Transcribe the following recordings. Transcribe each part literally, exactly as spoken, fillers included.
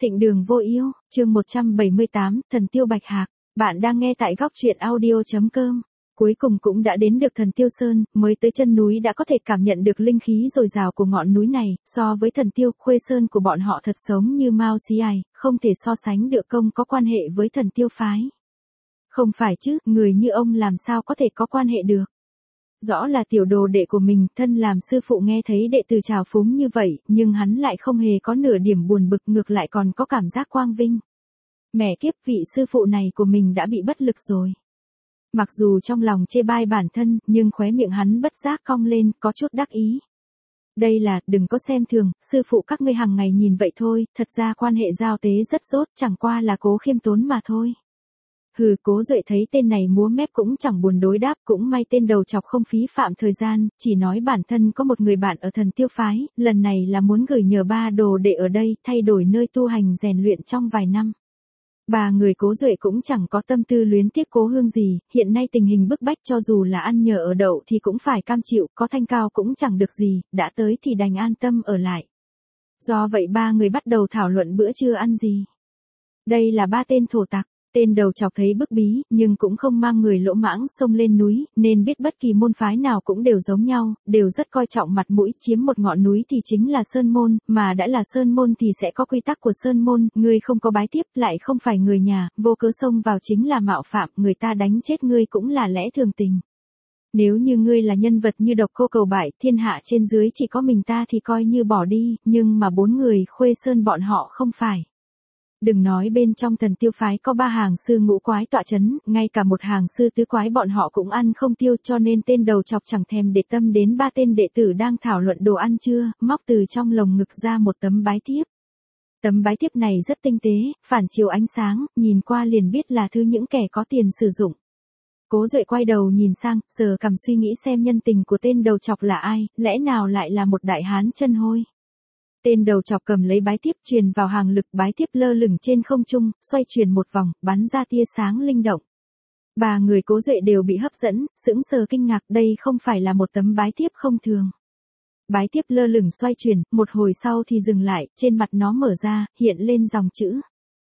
Thịnh Đường Vô Yêu, chương một trăm bảy mươi tám, Thần Tiêu Bạch Hạc. Bạn đang nghe tại góc truyện audio chấm com. Cuối cùng cũng đã đến được Thần Tiêu Sơn, mới tới chân núi đã có thể cảm nhận được linh khí dồi dào của ngọn núi này, so với Thần Tiêu, Khuê Sơn của bọn họ thật giống như Mao Xí Ải, không thể so sánh được công có quan hệ với Thần Tiêu phái. Không phải chứ, người như ông làm sao có thể có quan hệ được. Rõ là tiểu đồ đệ của mình, thân làm sư phụ nghe thấy đệ tử trào phúng như vậy, nhưng hắn lại không hề có nửa điểm buồn bực, ngược lại còn có cảm giác quang vinh. Mẹ kiếp, vị sư phụ này của mình đã bị bất lực rồi. Mặc dù trong lòng chê bai bản thân, nhưng khóe miệng hắn bất giác cong lên, có chút đắc ý. Đây là, đừng có xem thường, sư phụ các ngươi hàng ngày nhìn vậy thôi, thật ra quan hệ giao tế rất tốt, chẳng qua là cố khiêm tốn mà thôi. Hừ, Cố Duệ thấy tên này múa mép cũng chẳng buồn đối đáp, cũng may tên đầu chọc không phí phạm thời gian, chỉ nói bản thân có một người bạn ở Thần Tiêu phái, lần này là muốn gửi nhờ ba đồ đệ ở đây, thay đổi nơi tu hành rèn luyện trong vài năm. Ba người Cố Duệ cũng chẳng có tâm tư luyến tiếc Cố Hương gì, hiện nay tình hình bức bách cho dù là ăn nhờ ở đậu thì cũng phải cam chịu, có thanh cao cũng chẳng được gì, đã tới thì đành an tâm ở lại. Do vậy ba người bắt đầu thảo luận bữa trưa ăn gì. Đây là ba tên thổ tặc. Tên đầu chọc thấy bức bí, nhưng cũng không mang người lỗ mãng xông lên núi, nên biết bất kỳ môn phái nào cũng đều giống nhau, đều rất coi trọng mặt mũi, chiếm một ngọn núi thì chính là sơn môn, mà đã là sơn môn thì sẽ có quy tắc của sơn môn, ngươi không có bái tiếp, lại không phải người nhà, vô cớ xông vào chính là mạo phạm, người ta đánh chết ngươi cũng là lẽ thường tình. Nếu như ngươi là nhân vật như Độc Cô Cầu Bại, thiên hạ trên dưới chỉ có mình ta thì coi như bỏ đi, nhưng mà bốn người Khuê Sơn bọn họ không phải. Đừng nói bên trong Thần Tiêu phái có ba hàng sư ngũ quái tọa chấn, ngay cả một hàng sư tứ quái bọn họ cũng ăn không tiêu, cho nên tên đầu chọc chẳng thèm để tâm đến ba tên đệ tử đang thảo luận đồ ăn trưa, móc từ trong lồng ngực ra một tấm bái thiếp. Tấm bái thiếp này rất tinh tế, phản chiếu ánh sáng, nhìn qua liền biết là thứ những kẻ có tiền sử dụng. Cố Duệ quay đầu nhìn sang, sờ cằm suy nghĩ xem nhân tình của tên đầu chọc là ai, lẽ nào lại là một đại hán chân hôi. Tên đầu chọc cầm lấy bái thiếp truyền vào hàng lực, bái thiếp lơ lửng trên không trung, xoay chuyển một vòng, bắn ra tia sáng linh động. Ba người Cố Duệ đều bị hấp dẫn, sững sờ kinh ngạc, đây không phải là một tấm bái thiếp không thường. Bái thiếp lơ lửng xoay chuyển, một hồi sau thì dừng lại, trên mặt nó mở ra, hiện lên dòng chữ.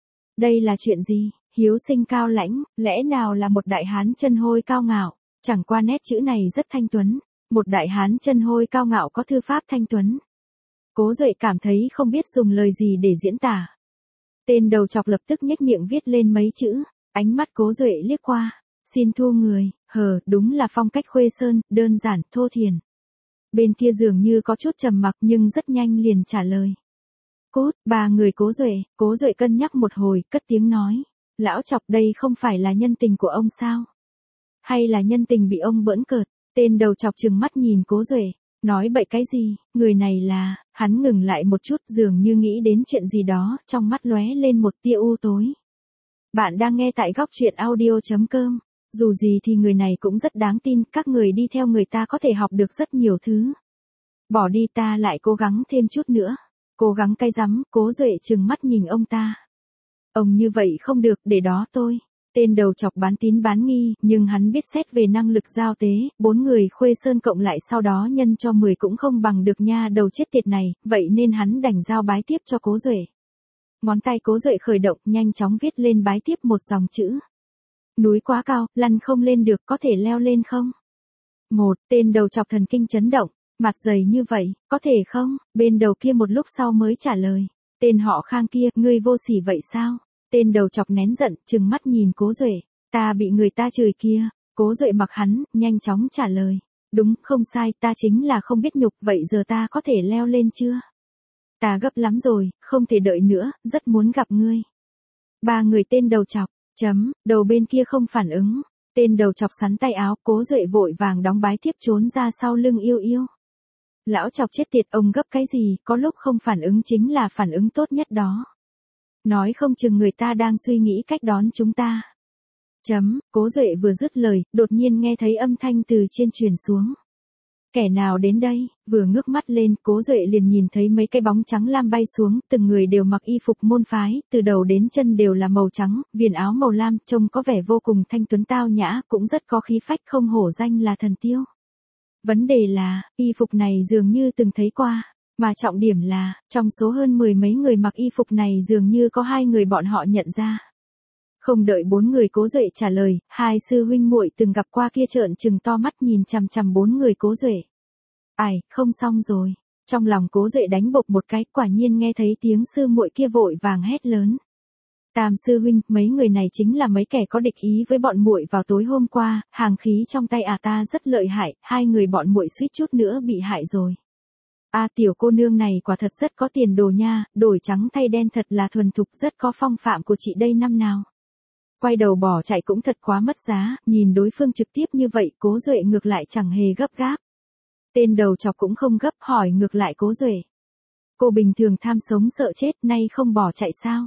Đây là chuyện gì? Hiếu sinh cao lãnh, lẽ nào là một đại hán chân hôi cao ngạo? Chẳng qua nét chữ này rất thanh tuấn, một đại hán chân hôi cao ngạo có thư pháp thanh tuấn. Cố Duệ cảm thấy không biết dùng lời gì để diễn tả. Tên đầu chọc lập tức nhếch miệng viết lên mấy chữ, ánh mắt Cố Duệ liếc qua, xin thu người, hờ, đúng là phong cách Khuê Sơn, đơn giản, thô thiển. Bên kia dường như có chút trầm mặc nhưng rất nhanh liền trả lời. Cốt, ba người Cố Duệ, Cố Duệ cân nhắc một hồi, cất tiếng nói, lão chọc đây không phải là nhân tình của ông sao? Hay là nhân tình bị ông bỡn cợt? Tên đầu chọc trừng mắt nhìn Cố Duệ. Nói bậy cái gì, người này là, hắn ngừng lại một chút dường như nghĩ đến chuyện gì đó, trong mắt lóe lên một tia u tối. Bạn đang nghe tại góc truyện audio chấm com, dù gì thì người này cũng rất đáng tin, các người đi theo người ta có thể học được rất nhiều thứ. Bỏ đi, ta lại cố gắng thêm chút nữa. Cố gắng cái rắm, Cố Duệ trừng mắt nhìn ông ta. Ông như vậy không được, để đó tôi. Tên đầu chọc bán tín bán nghi, nhưng hắn biết xét về năng lực giao tế, bốn người Khuê Sơn cộng lại sau đó nhân cho mười cũng không bằng được nha đầu chết tiệt này, vậy nên hắn đành giao bái tiếp cho Cố Duệ. Ngón tay Cố Duệ khởi động, nhanh chóng viết lên bái tiếp một dòng chữ. Núi quá cao, lăn không lên được, có thể leo lên không? Một, tên đầu chọc thần kinh chấn động, mặt dày như vậy, có thể không? Bên đầu kia một lúc sau mới trả lời. Tên họ Khang kia, ngươi vô sỉ vậy sao? Tên đầu chọc nén giận, trừng mắt nhìn Cố Duệ, ta bị người ta chửi kia. Cố Duệ mặc hắn, nhanh chóng trả lời, đúng, không sai, ta chính là không biết nhục, vậy giờ ta có thể leo lên chưa? Ta gấp lắm rồi, không thể đợi nữa, rất muốn gặp ngươi. Ba người tên đầu chọc, chấm, đầu bên kia không phản ứng, tên đầu chọc sắn tay áo, Cố Duệ vội vàng đóng bái thiếp trốn ra sau lưng Yêu Yêu. Lão chọc chết tiệt, ông gấp cái gì, có lúc không phản ứng chính là phản ứng tốt nhất đó. Nói không chừng người ta đang suy nghĩ cách đón chúng ta. Chấm, Cố Duệ vừa dứt lời, đột nhiên nghe thấy âm thanh từ trên truyền xuống. Kẻ nào đến đây, vừa ngước mắt lên, Cố Duệ liền nhìn thấy mấy cái bóng trắng lam bay xuống, từng người đều mặc y phục môn phái, từ đầu đến chân đều là màu trắng, viền áo màu lam, trông có vẻ vô cùng thanh tuấn tao nhã, cũng rất có khí phách, không hổ danh là Thần Tiêu. Vấn đề là, y phục này dường như từng thấy qua. Mà trọng điểm là, trong số hơn mười mấy người mặc y phục này dường như có hai người bọn họ nhận ra. Không đợi bốn người Cố Duệ trả lời, hai sư huynh muội từng gặp qua kia trợn trừng to mắt nhìn chằm chằm bốn người Cố Duệ. Ai, không xong rồi. Trong lòng Cố Duệ đánh bộc một cái, quả nhiên nghe thấy tiếng sư muội kia vội vàng hét lớn. Tam sư huynh, mấy người này chính là mấy kẻ có địch ý với bọn muội vào tối hôm qua, hàng khí trong tay à ta rất lợi hại, hai người bọn muội suýt chút nữa bị hại rồi. A tiểu cô nương này quả thật rất có tiền đồ nha, đổi trắng thay đen thật là thuần thục, rất có phong phạm của chị đây năm nào. Quay đầu bỏ chạy cũng thật quá mất giá, nhìn đối phương trực tiếp như vậy, Cố Duệ ngược lại chẳng hề gấp gáp. Tên đầu chọc cũng không gấp, hỏi ngược lại Cố Duệ. Cô bình thường tham sống sợ chết, nay không bỏ chạy sao?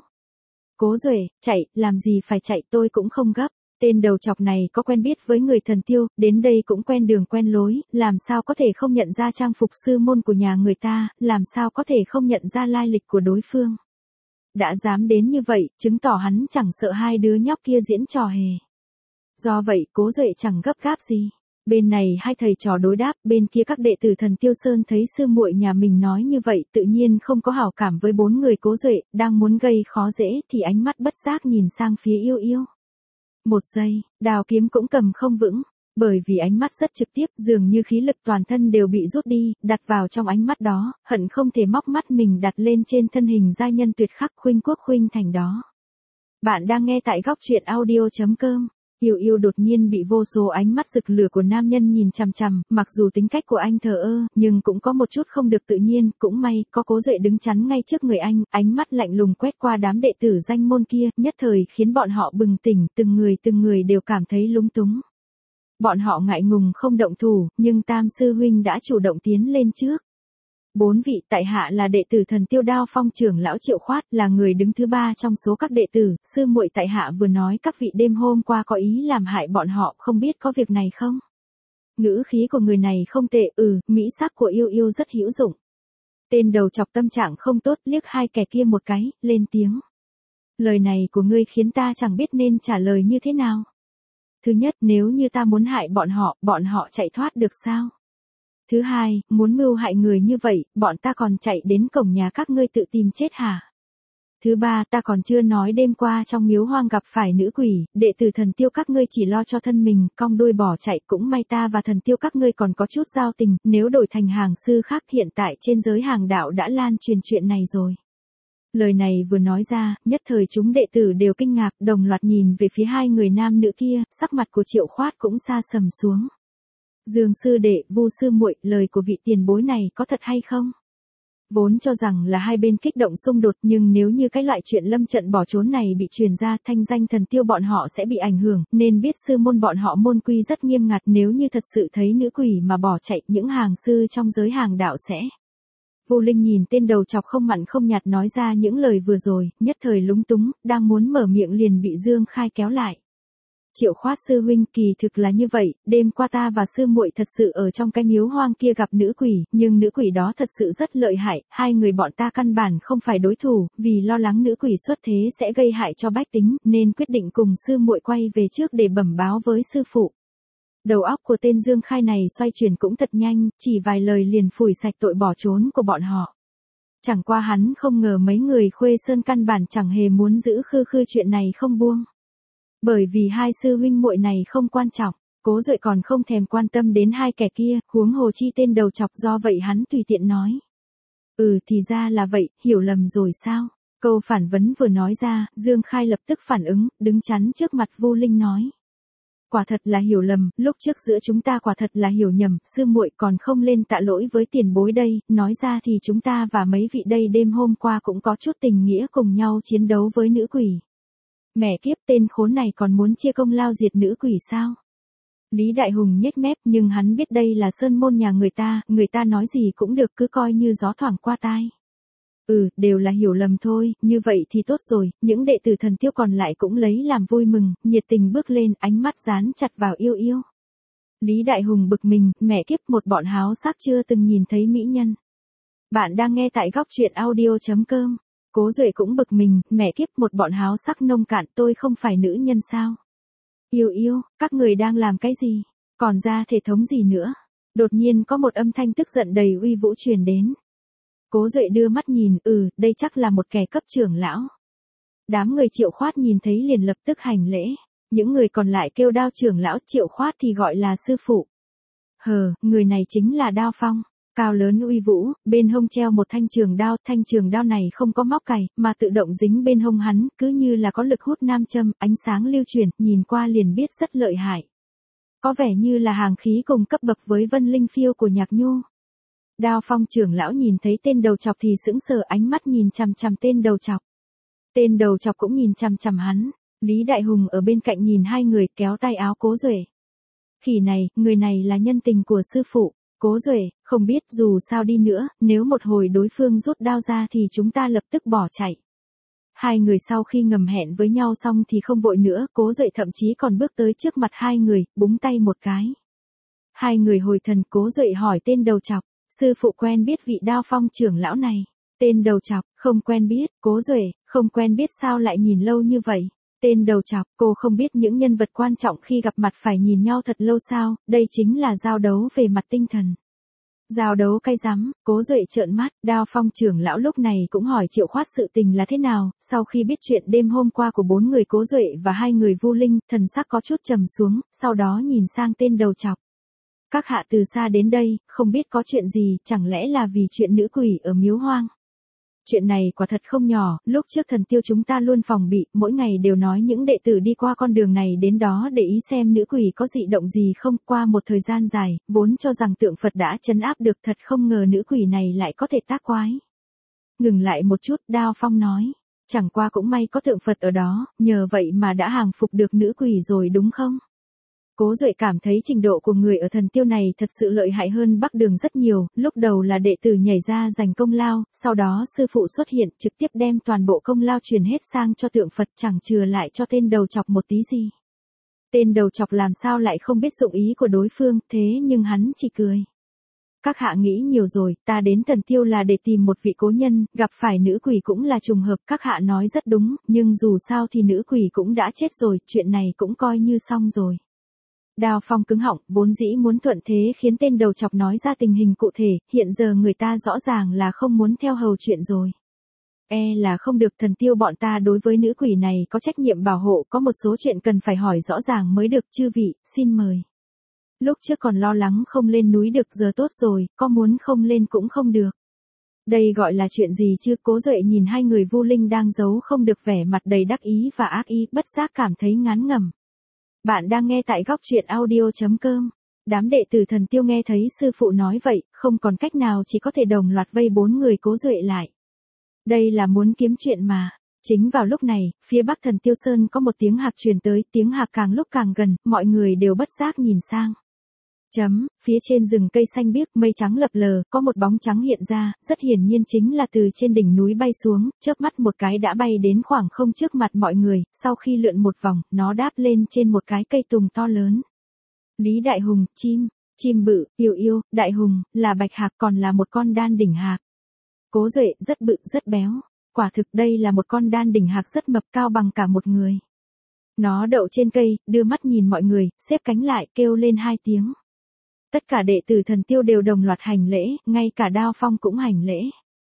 Cố Duệ, chạy, làm gì phải chạy, tôi cũng không gấp. Tên đầu chọc này có quen biết với người Thần Tiêu, đến đây cũng quen đường quen lối, làm sao có thể không nhận ra trang phục sư môn của nhà người ta, làm sao có thể không nhận ra lai lịch của đối phương. Đã dám đến như vậy, chứng tỏ hắn chẳng sợ hai đứa nhóc kia diễn trò hề. Do vậy, Cố Duệ chẳng gấp gáp gì. Bên này hai thầy trò đối đáp, bên kia các đệ tử Thần Tiêu Sơn thấy sư muội nhà mình nói như vậy, tự nhiên không có hảo cảm với bốn người Cố Duệ, đang muốn gây khó dễ thì ánh mắt bất giác nhìn sang phía Yêu Yêu. Một giây, đào kiếm cũng cầm không vững, bởi vì ánh mắt rất trực tiếp, dường như khí lực toàn thân đều bị rút đi, đặt vào trong ánh mắt đó, hận không thể móc mắt mình đặt lên trên thân hình giai nhân tuyệt khắc khuynh quốc khuynh thành đó. Bạn đang nghe tại góc truyện audio chấm com. Yêu Yêu đột nhiên bị vô số ánh mắt rực lửa của nam nhân nhìn chằm chằm, mặc dù tính cách của anh thờ ơ, nhưng cũng có một chút không được tự nhiên, cũng may, có Cố Duệ đứng chắn ngay trước người anh, ánh mắt lạnh lùng quét qua đám đệ tử danh môn kia, nhất thời khiến bọn họ bừng tỉnh, từng người từng người đều cảm thấy lúng túng. Bọn họ ngại ngùng không động thủ, nhưng Tam sư huynh đã chủ động tiến lên trước. Bốn vị tại hạ là đệ tử Thần Tiêu Đao Phong trưởng lão Triệu Khoát, là người đứng thứ ba trong số các đệ tử, sư muội tại hạ vừa nói các vị đêm hôm qua có ý làm hại bọn họ, không biết có việc này không? Ngữ khí của người này không tệ, ừ, mỹ sắc của Yêu Yêu rất hữu dụng. Tên đầu chọc tâm trạng không tốt, liếc hai kẻ kia một cái, lên tiếng. Lời này của ngươi khiến ta chẳng biết nên trả lời như thế nào. Thứ nhất, nếu như ta muốn hại bọn họ, bọn họ chạy thoát được sao? Thứ hai, muốn mưu hại người như vậy, bọn ta còn chạy đến cổng nhà các ngươi tự tìm chết hả? Thứ ba, ta còn chưa nói đêm qua trong miếu hoang gặp phải nữ quỷ, đệ tử Thần Tiêu các ngươi chỉ lo cho thân mình, cong đuôi bỏ chạy, cũng may ta và Thần Tiêu các ngươi còn có chút giao tình, nếu đổi thành hàng sư khác hiện tại trên giới hàng đạo đã lan truyền chuyện này rồi. Lời này vừa nói ra, nhất thời chúng đệ tử đều kinh ngạc, đồng loạt nhìn về phía hai người nam nữ kia, sắc mặt của Triệu Khoát cũng sa sầm xuống. Dương sư đệ, Vu sư muội, lời của vị tiền bối này có thật hay không? Vốn cho rằng là hai bên kích động xung đột, nhưng nếu như cái loại chuyện lâm trận bỏ trốn này bị truyền ra, thanh danh Thần Tiêu bọn họ sẽ bị ảnh hưởng, nên biết sư môn bọn họ môn quy rất nghiêm ngặt, nếu như thật sự thấy nữ quỷ mà bỏ chạy, những hàng sư trong giới hàng đạo sẽ. Vu Linh nhìn tên đầu chọc không mặn không nhạt nói ra những lời vừa rồi, nhất thời lúng túng, đang muốn mở miệng liền bị Dương Khai kéo lại. Triệu Khoát sư huynh, kỳ thực là như vậy, đêm qua ta và sư muội thật sự ở trong cái miếu hoang kia gặp nữ quỷ, nhưng nữ quỷ đó thật sự rất lợi hại, hai người bọn ta căn bản không phải đối thủ, vì lo lắng nữ quỷ xuất thế sẽ gây hại cho bách tính, nên quyết định cùng sư muội quay về trước để bẩm báo với sư phụ. Đầu óc của tên Dương Khai này xoay chuyển cũng thật nhanh, chỉ vài lời liền phủi sạch tội bỏ trốn của bọn họ. Chẳng qua hắn không ngờ mấy người Khuê Sơn căn bản chẳng hề muốn giữ khư khư chuyện này không buông. Bởi vì hai sư huynh muội này không quan trọng, Cố Duệ còn không thèm quan tâm đến hai kẻ kia, huống hồ chi tên đầu chọc, do vậy hắn tùy tiện nói. Ừ thì ra là vậy, hiểu lầm rồi sao? Câu phản vấn vừa nói ra, Dương Khai lập tức phản ứng, đứng chắn trước mặt Vu Linh nói. Quả thật là hiểu lầm, lúc trước giữa chúng ta quả thật là hiểu nhầm, sư muội còn không lên tạ lỗi với tiền bối đây, nói ra thì chúng ta và mấy vị đây đêm hôm qua cũng có chút tình nghĩa cùng nhau chiến đấu với nữ quỷ. Mẹ kiếp, tên khốn này còn muốn chia công lao diệt nữ quỷ sao? Lý Đại Hùng nhếch mép, nhưng hắn biết đây là sơn môn nhà người ta, người ta nói gì cũng được, cứ coi như gió thoảng qua tai. Ừ, đều là hiểu lầm thôi, như vậy thì tốt rồi, những đệ tử Thần Tiêu còn lại cũng lấy làm vui mừng, nhiệt tình bước lên, ánh mắt dán chặt vào Yêu Yêu. Lý Đại Hùng bực mình, mẹ kiếp, một bọn háo sắc chưa từng nhìn thấy mỹ nhân. Bạn đang nghe tại góc truyện audio chấm com. Cố Duệ cũng bực mình, mẹ kiếp, một bọn háo sắc nông cạn, tôi không phải nữ nhân sao? Yêu Yêu, các người đang làm cái gì? Còn ra thể thống gì nữa? Đột nhiên có một âm thanh tức giận đầy uy vũ truyền đến. Cố Duệ đưa mắt nhìn, ừ, đây chắc là một kẻ cấp trưởng lão. Đám người Triệu Khoát nhìn thấy liền lập tức hành lễ. Những người còn lại kêu Đao trưởng lão, Triệu Khoát thì gọi là sư phụ. Hờ, người này chính là Đao Phong. Cao lớn uy vũ, bên hông treo một thanh trường đao, thanh trường đao này không có móc cày, mà tự động dính bên hông hắn, cứ như là có lực hút nam châm, ánh sáng lưu chuyển, nhìn qua liền biết rất lợi hại. Có vẻ như là hàng khí cùng cấp bậc với Vân Linh Phiêu của Nhạc Nhu. Đao Phong trưởng lão nhìn thấy tên đầu chọc thì sững sờ, ánh mắt nhìn chằm chằm tên đầu chọc. Tên đầu chọc cũng nhìn chằm chằm hắn. Lý Đại Hùng ở bên cạnh nhìn hai người, kéo tay áo Cố Duệ. Khỉ này, người này là nhân tình của sư phụ. Cố Duệ, không biết dù sao đi nữa, nếu một hồi đối phương rút đao ra thì chúng ta lập tức bỏ chạy. Hai người sau khi ngầm hẹn với nhau xong thì không vội nữa, Cố Duệ thậm chí còn bước tới trước mặt hai người, búng tay một cái. Hai người hồi thần, Cố Duệ hỏi tên đầu chọc, sư phụ quen biết vị Đao Phong trưởng lão này. Tên đầu chọc, không quen biết. Cố Duệ, không quen biết sao lại nhìn lâu như vậy. Tên đầu chọc, cô không biết những nhân vật quan trọng khi gặp mặt phải nhìn nhau thật lâu sao, đây chính là giao đấu về mặt tinh thần. Giao đấu cay rắm. Cố Duệ trợn mắt, Đao Phong trưởng lão lúc này cũng hỏi Triệu Khoát sự tình là thế nào, sau khi biết chuyện đêm hôm qua của bốn người Cố Duệ và hai người Vu Linh, thần sắc có chút trầm xuống, sau đó nhìn sang tên đầu chọc. Các hạ từ xa đến đây, không biết có chuyện gì, chẳng lẽ là vì chuyện nữ quỷ ở Miếu Hoang. Chuyện này quả thật không nhỏ, lúc trước thần tiêu chúng ta luôn phòng bị, mỗi ngày đều nói những đệ tử đi qua con đường này đến đó để ý xem nữ quỷ có dị động gì không. Qua một thời gian dài, vốn cho rằng tượng Phật đã trấn áp được, thật không ngờ nữ quỷ này lại có thể tác quái. Ngừng lại một chút, Đao Phong nói, chẳng qua cũng may có tượng Phật ở đó, nhờ vậy mà đã hàng phục được nữ quỷ rồi đúng không? Cố Duệ cảm thấy trình độ của người ở thần tiêu này thật sự lợi hại hơn Bắc Đường rất nhiều, lúc đầu là đệ tử nhảy ra giành công lao, sau đó sư phụ xuất hiện trực tiếp đem toàn bộ công lao truyền hết sang cho tượng Phật, chẳng chừa lại cho tên đầu chọc một tí gì. Tên đầu chọc làm sao lại không biết dụng ý của đối phương, thế nhưng hắn chỉ cười. Các hạ nghĩ nhiều rồi, ta đến thần tiêu là để tìm một vị cố nhân, gặp phải nữ quỷ cũng là trùng hợp, các hạ nói rất đúng, nhưng dù sao thì nữ quỷ cũng đã chết rồi, chuyện này cũng coi như xong rồi. Đao Phong cứng họng, vốn dĩ muốn thuận thế khiến tên đầu chọc nói ra tình hình cụ thể, hiện giờ người ta rõ ràng là không muốn theo hầu chuyện rồi. E là không được, thần tiêu bọn ta đối với nữ quỷ này có trách nhiệm bảo hộ, có một số chuyện cần phải hỏi rõ ràng mới được, chư vị, xin mời. Lúc trước còn lo lắng không lên núi được, giờ tốt rồi, có muốn không lên cũng không được. Đây gọi là chuyện gì chứ? Cố Duệ nhìn hai người Vu Linh đang giấu không được vẻ mặt đầy đắc ý và ác ý, bất giác cảm thấy ngán ngẩm. Bạn đang nghe tại góc truyện audio chấm com. Đám đệ tử thần tiêu nghe thấy sư phụ nói vậy, không còn cách nào chỉ có thể đồng loạt vây bốn người Cố Duệ lại. Đây là muốn kiếm chuyện mà. Chính vào lúc này, phía bắc thần tiêu sơn có một tiếng hạc truyền tới, tiếng hạc càng lúc càng gần, mọi người đều bất giác nhìn sang. Chấm, phía trên rừng cây xanh biếc, mây trắng lập lờ, có một bóng trắng hiện ra, rất hiển nhiên chính là từ trên đỉnh núi bay xuống, chớp mắt một cái đã bay đến khoảng không trước mặt mọi người, sau khi lượn một vòng, nó đáp lên trên một cái cây tùng to lớn. Lý Đại Hùng, chim, chim bự, yêu yêu, Đại Hùng, là bạch hạc, còn là một con đan đỉnh hạc. Cố Duệ, rất bự, rất béo. Quả thực đây là một con đan đỉnh hạc rất mập, cao bằng cả một người. Nó đậu trên cây, đưa mắt nhìn mọi người, xếp cánh lại, kêu lên hai tiếng. Tất cả đệ tử thần tiêu đều đồng loạt hành lễ, ngay cả Đao Phong cũng hành lễ.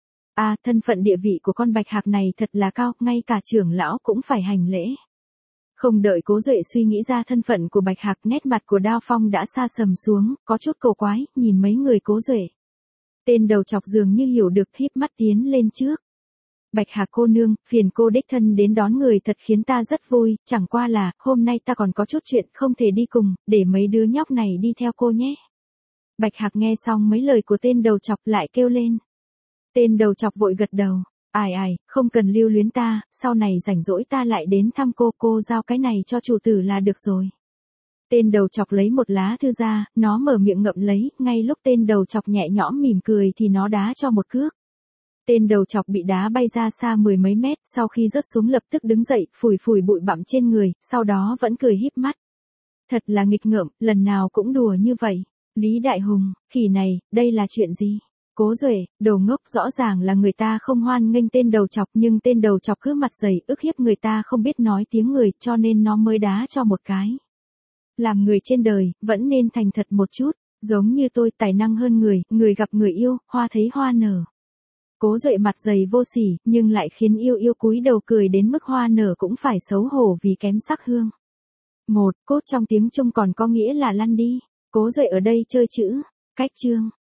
À, thân phận địa vị của con bạch hạc này thật là cao, ngay cả trưởng lão cũng phải hành lễ. Không đợi Cố Duệ suy nghĩ ra thân phận của bạch hạc, nét mặt của Đao Phong đã xa sầm xuống, có chút cầu quái, nhìn mấy người Cố Duệ. Tên đầu chọc dường như hiểu được, híp mắt tiến lên trước. Bạch hạc cô nương, phiền cô đích thân đến đón người thật khiến ta rất vui, chẳng qua là, hôm nay ta còn có chút chuyện không thể đi cùng, để mấy đứa nhóc này đi theo cô nhé. Bạch hạc nghe xong mấy lời của tên đầu chọc lại kêu lên. Tên đầu chọc vội gật đầu, ai ai, không cần lưu luyến ta, sau này rảnh rỗi ta lại đến thăm cô, cô giao cái này cho chủ tử là được rồi. Tên đầu chọc lấy một lá thư ra, nó mở miệng ngậm lấy, ngay lúc tên đầu chọc nhẹ nhõm mỉm cười thì nó đá cho một cước. Tên đầu chọc bị đá bay ra xa mười mấy mét, sau khi rớt xuống lập tức đứng dậy, phủi phủi bụi bặm trên người, sau đó vẫn cười híp mắt. Thật là nghịch ngợm, lần nào cũng đùa như vậy. Lý Đại Hùng, khỉ này, đây là chuyện gì? Cố Duệ, đồ ngốc, rõ ràng là người ta không hoan nghênh tên đầu chọc, nhưng tên đầu chọc cứ mặt dày, ức hiếp người ta không biết nói tiếng người, cho nên nó mới đá cho một cái. Làm người trên đời, vẫn nên thành thật một chút, giống như tôi, tài năng hơn người, người gặp người yêu, hoa thấy hoa nở. Cố Duệ mặt dày vô sỉ, nhưng lại khiến yêu yêu cúi đầu cười đến mức hoa nở cũng phải xấu hổ vì kém sắc hương. Một, cốt trong tiếng Trung còn có nghĩa là lăn đi. Cố Duệ ở đây chơi chữ, cách chương.